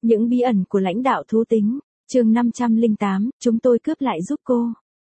Những bí ẩn của lãnh đạo thú tính, chương 508, chúng tôi cướp lại giúp cô.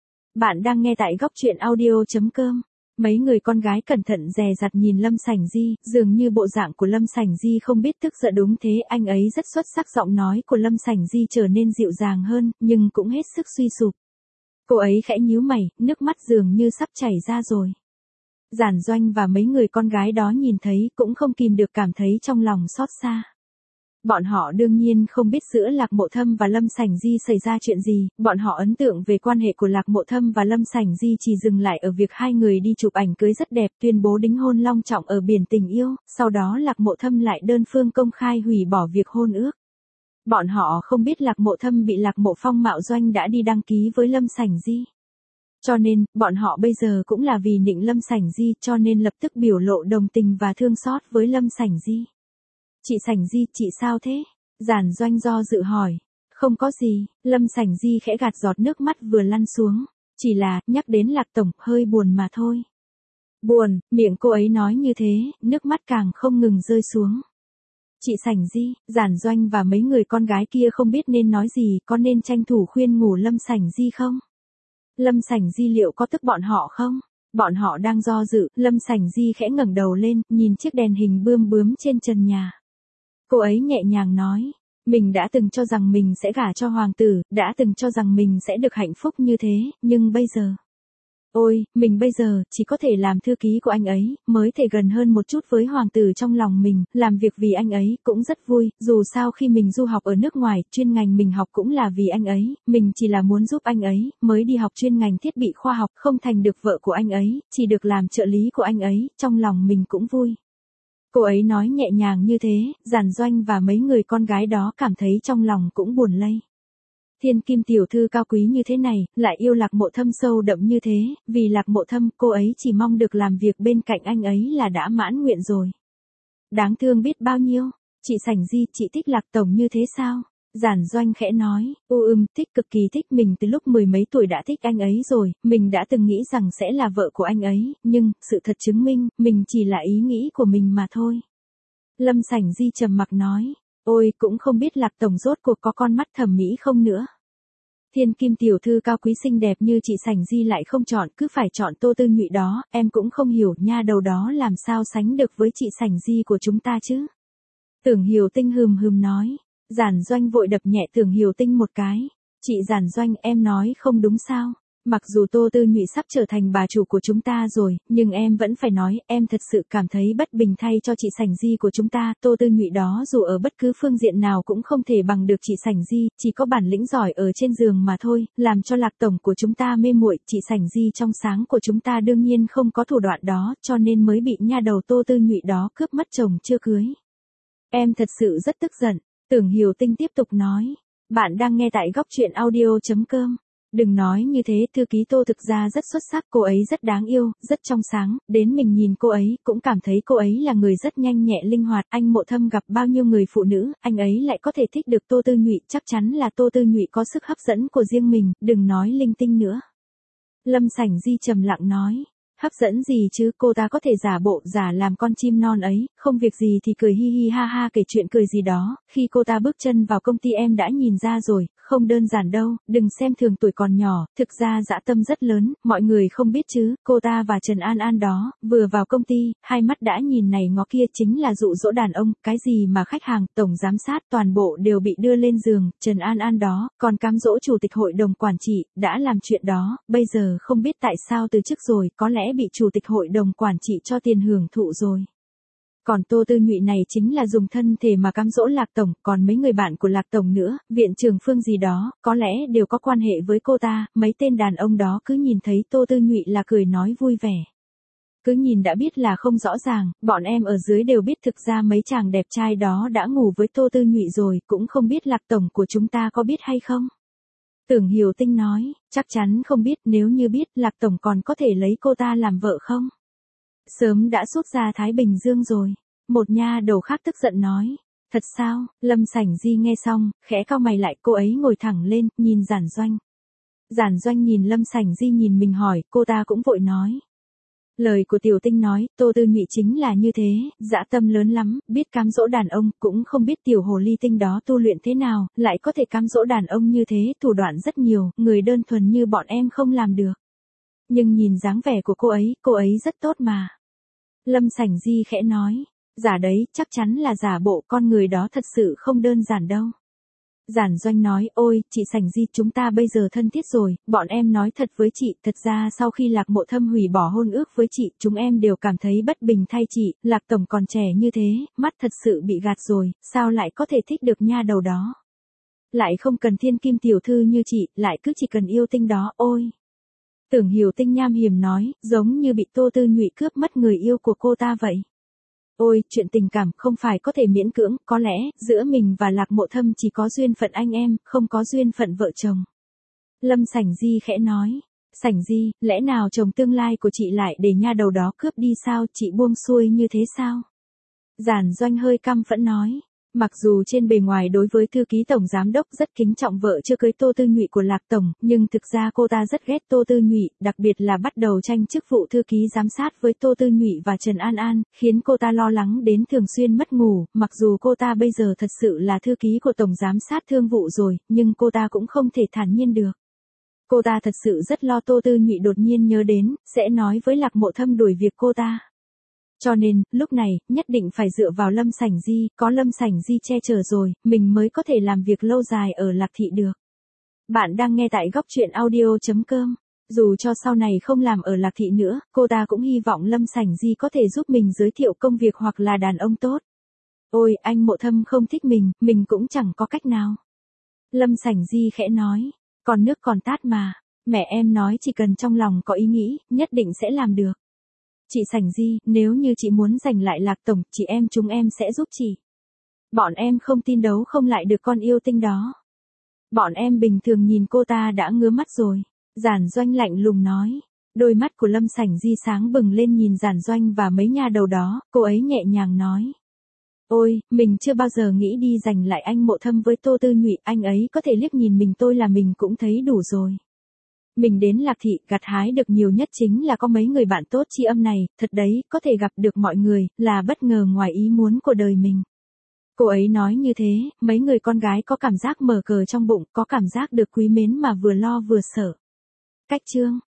Bạn đang nghe tại góc truyện audio.com. Mấy người con gái cẩn thận dè dặt nhìn Lâm Sảnh Di, dường như bộ dạng của Lâm Sảnh Di không biết tức giận. Đúng thế, anh ấy rất xuất sắc. Giọng nói của Lâm Sảnh Di trở nên dịu dàng hơn, nhưng cũng hết sức suy sụp. Cô ấy khẽ nhíu mày, nước mắt dường như sắp chảy ra rồi. Giản Doanh và mấy người con gái đó nhìn thấy cũng không kìm được cảm thấy trong lòng xót xa. Bọn họ đương nhiên không biết giữa Lạc Mộ Thâm và Lâm Sảnh Di xảy ra chuyện gì, bọn họ ấn tượng về quan hệ của Lạc Mộ Thâm và Lâm Sảnh Di chỉ dừng lại ở việc hai người đi chụp ảnh cưới rất đẹp, tuyên bố đính hôn long trọng ở biển tình yêu, sau đó Lạc Mộ Thâm lại đơn phương công khai hủy bỏ việc hôn ước. Bọn họ không biết Lạc Mộ Thâm bị Lạc Mộ Phong mạo doanh đã đi đăng ký với Lâm Sảnh Di. Cho nên, bọn họ bây giờ cũng là vì nịnh Lâm Sảnh Di cho nên lập tức biểu lộ đồng tình và thương xót với Lâm Sảnh Di. Chị Sảnh Di, chị sao thế? Giản Doanh do dự hỏi. Không có gì, Lâm Sảnh Di khẽ gạt giọt nước mắt vừa lăn xuống. Chỉ là, nhắc đến Lạc Tổng, hơi buồn mà thôi. Buồn, miệng cô ấy nói như thế, nước mắt càng không ngừng rơi xuống. Chị Sảnh Di, Giản Doanh và mấy người con gái kia không biết nên nói gì, có nên tranh thủ khuyên ngủ Lâm Sảnh Di không? Lâm Sảnh Di liệu có tức bọn họ không? Bọn họ đang do dự, Lâm Sảnh Di khẽ ngẩng đầu lên, nhìn chiếc đèn hình bươm bướm trên trần nhà. Cô ấy nhẹ nhàng nói, mình đã từng cho rằng mình sẽ gả cho hoàng tử, đã từng cho rằng mình sẽ được hạnh phúc như thế, nhưng bây giờ... Ôi, mình bây giờ, chỉ có thể làm thư ký của anh ấy, mới thể gần hơn một chút với hoàng tử trong lòng mình, làm việc vì anh ấy, cũng rất vui, dù sao khi mình du học ở nước ngoài, chuyên ngành mình học cũng là vì anh ấy, mình chỉ là muốn giúp anh ấy, mới đi học chuyên ngành thiết bị khoa học, không thành được vợ của anh ấy, chỉ được làm trợ lý của anh ấy, trong lòng mình cũng vui. Cô ấy nói nhẹ nhàng như thế, Giản Doanh và mấy người con gái đó cảm thấy trong lòng cũng buồn lây. Thiên Kim tiểu thư cao quý như thế này, lại yêu Lạc Mộ Thâm sâu đậm như thế, vì Lạc Mộ Thâm, cô ấy chỉ mong được làm việc bên cạnh anh ấy là đã mãn nguyện rồi. Đáng thương biết bao nhiêu, chị Sảnh Di, chị thích Lạc Tổng như thế sao? Giản Doanh khẽ nói, thích, cực kỳ thích, mình từ lúc 10 mấy tuổi đã thích anh ấy rồi, mình đã từng nghĩ rằng sẽ là vợ của anh ấy, nhưng, sự thật chứng minh, mình chỉ là ý nghĩ của mình mà thôi. Lâm Sảnh Di trầm mặc nói, ôi, cũng không biết Lạc Tổng rốt cuộc có con mắt thẩm mỹ không nữa. Thiên Kim tiểu thư cao quý xinh đẹp như chị Sảnh Di lại không chọn, cứ phải chọn Tô Tư Nhụy đó, em cũng không hiểu nha đầu đó làm sao sánh được với chị Sảnh Di của chúng ta chứ. Tưởng Hiểu Tinh hừm nói. Giản Doanh vội đập nhẹ Tưởng Hiểu Tinh một cái. Chị Giản Doanh, em nói không đúng sao? Mặc dù Tô Tư Nhụy sắp trở thành bà chủ của chúng ta rồi, nhưng em vẫn phải nói, em thật sự cảm thấy bất bình thay cho chị Sảnh Di của chúng ta. Tô Tư Nhụy đó dù ở bất cứ phương diện nào cũng không thể bằng được chị Sảnh Di, chỉ có bản lĩnh giỏi ở trên giường mà thôi, làm cho Lạc Tổng của chúng ta mê muội. Chị Sảnh Di trong sáng của chúng ta đương nhiên không có thủ đoạn đó, cho nên mới bị nha đầu Tô Tư Nhụy đó cướp mất chồng chưa cưới. Em thật sự rất tức giận. Tưởng Hiểu Tinh tiếp tục nói, bạn đang nghe tại góc truyện audio.com. Đừng nói như thế, thư ký Tô thực ra rất xuất sắc, cô ấy rất đáng yêu, rất trong sáng, đến mình nhìn cô ấy, cũng cảm thấy cô ấy là người rất nhanh nhẹ linh hoạt, anh Mộ Thâm gặp bao nhiêu người phụ nữ, anh ấy lại có thể thích được Tô Tư Nhụy, chắc chắn là Tô Tư Nhụy có sức hấp dẫn của riêng mình, đừng nói linh tinh nữa. Lâm Sảnh Di trầm lặng nói. Hấp dẫn gì chứ, cô ta có thể giả bộ, giả làm con chim non ấy, không việc gì thì cười hi hi ha ha kể chuyện cười gì đó, khi cô ta bước chân vào công ty em đã nhìn ra rồi, không đơn giản đâu, đừng xem thường tuổi còn nhỏ, thực ra dã tâm rất lớn, mọi người không biết chứ, cô ta và Trần An An đó, vừa vào công ty, hai mắt đã nhìn này ngó kia chính là dụ dỗ đàn ông, cái gì mà khách hàng, tổng giám sát, toàn bộ đều bị đưa lên giường, Trần An An đó, còn cám dỗ chủ tịch hội đồng quản trị, đã làm chuyện đó, bây giờ không biết tại sao từ chức rồi, có lẽ bị chủ tịch hội đồng quản trị cho tiền hưởng thụ rồi. Còn Tô Tư Nhụy này chính là dùng thân thể mà cám dỗ Lạc Tổng, còn mấy người bạn của Lạc Tổng nữa, viện trưởng Phương gì đó, có lẽ đều có quan hệ với cô ta, mấy tên đàn ông đó cứ nhìn thấy Tô Tư Nhụy là cười nói vui vẻ. Cứ nhìn đã biết là không rõ ràng, bọn em ở dưới đều biết thực ra mấy chàng đẹp trai đó đã ngủ với Tô Tư Nhụy rồi, cũng không biết Lạc Tổng của chúng ta có biết hay không. Tưởng Hiểu Tinh nói, chắc chắn không biết, nếu như biết, Lạc Tổng còn có thể lấy cô ta làm vợ không? Sớm đã rút ra Thái Bình Dương rồi. Một nha đầu khác tức giận nói. Thật sao? Lâm Sảnh Di nghe xong, khẽ cau mày lại, cô ấy ngồi thẳng lên, nhìn Giản Doanh. Giản Doanh nhìn Lâm Sảnh Di nhìn mình hỏi, cô ta cũng vội nói. Lời của Tiểu Tinh nói, Tô Tư Nhụy chính là như thế, dã tâm lớn lắm, biết cám dỗ đàn ông, cũng không biết tiểu hồ ly tinh đó tu luyện thế nào, lại có thể cám dỗ đàn ông như thế, thủ đoạn rất nhiều, người đơn thuần như bọn em không làm được. Nhưng nhìn dáng vẻ của cô ấy rất tốt mà. Lâm Sảnh Di khẽ nói, giả đấy, chắc chắn là giả bộ, con người đó thật sự không đơn giản đâu. Giản Doanh nói, ôi, chị Sảnh Di, chúng ta bây giờ thân thiết rồi, bọn em nói thật với chị, thật ra sau khi Lạc Mộ Thâm hủy bỏ hôn ước với chị, chúng em đều cảm thấy bất bình thay chị, Lạc Tổng còn trẻ như thế, mắt thật sự bị gạt rồi, sao lại có thể thích được nha đầu đó. Lại không cần thiên kim tiểu thư như chị, lại cứ chỉ cần yêu tinh đó, ôi. Tưởng Hiểu Tinh nham hiểm nói, giống như bị Tô Tư Nhụy cướp mất người yêu của cô ta vậy. Ôi, chuyện tình cảm không phải có thể miễn cưỡng, có lẽ, giữa mình và Lạc Mộ Thâm chỉ có duyên phận anh em, không có duyên phận vợ chồng. Lâm Sảnh Di khẽ nói, Sảnh Di, lẽ nào chồng tương lai của chị lại để nha đầu đó cướp đi sao, chị buông xuôi như thế sao? Giản Doanh hơi căm phẫn nói. Mặc dù trên bề ngoài đối với thư ký tổng giám đốc rất kính trọng vợ chưa cưới Tô Tư Nhụy của Lạc Tổng, nhưng thực ra cô ta rất ghét Tô Tư Nhụy, đặc biệt là bắt đầu tranh chức vụ thư ký giám sát với Tô Tư Nhụy và Trần An An, khiến cô ta lo lắng đến thường xuyên mất ngủ, mặc dù cô ta bây giờ thật sự là thư ký của tổng giám sát thương vụ rồi, nhưng cô ta cũng không thể thản nhiên được. Cô ta thật sự rất lo Tô Tư Nhụy đột nhiên nhớ đến, sẽ nói với Lạc Mộ Thâm đuổi việc cô ta. Cho nên, lúc này, nhất định phải dựa vào Lâm Sảnh Di, có Lâm Sảnh Di che chở rồi, mình mới có thể làm việc lâu dài ở Lạc Thị được. Bạn đang nghe tại góc truyện audio.com. Dù cho sau này không làm ở Lạc Thị nữa, cô ta cũng hy vọng Lâm Sảnh Di có thể giúp mình giới thiệu công việc hoặc là đàn ông tốt. Ôi, anh Mộ Thâm không thích mình cũng chẳng có cách nào. Lâm Sảnh Di khẽ nói, còn nước còn tát mà, mẹ em nói chỉ cần trong lòng có ý nghĩ, nhất định sẽ làm được. Chị Sảnh Di, nếu như chị muốn giành lại Lạc Tổng, chúng em sẽ giúp chị. Bọn em không tin đấu không lại được con yêu tinh đó. Bọn em bình thường nhìn cô ta đã ngứa mắt rồi. Giản Doanh lạnh lùng nói. Đôi mắt của Lâm Sảnh Di sáng bừng lên nhìn Giản Doanh và mấy nha đầu đó, cô ấy nhẹ nhàng nói. Ôi, mình chưa bao giờ nghĩ đi giành lại anh Mộ Thâm với Tô Tư Nhụy, anh ấy có thể liếc nhìn mình tôi là mình cũng thấy đủ rồi. Mình đến Lạc Thị, gặt hái được nhiều nhất chính là có mấy người bạn tốt tri âm này, thật đấy, có thể gặp được mọi người, là bất ngờ ngoài ý muốn của đời mình. Cô ấy nói như thế, mấy người con gái có cảm giác mở cờ trong bụng, có cảm giác được quý mến mà vừa lo vừa sợ. Cách chương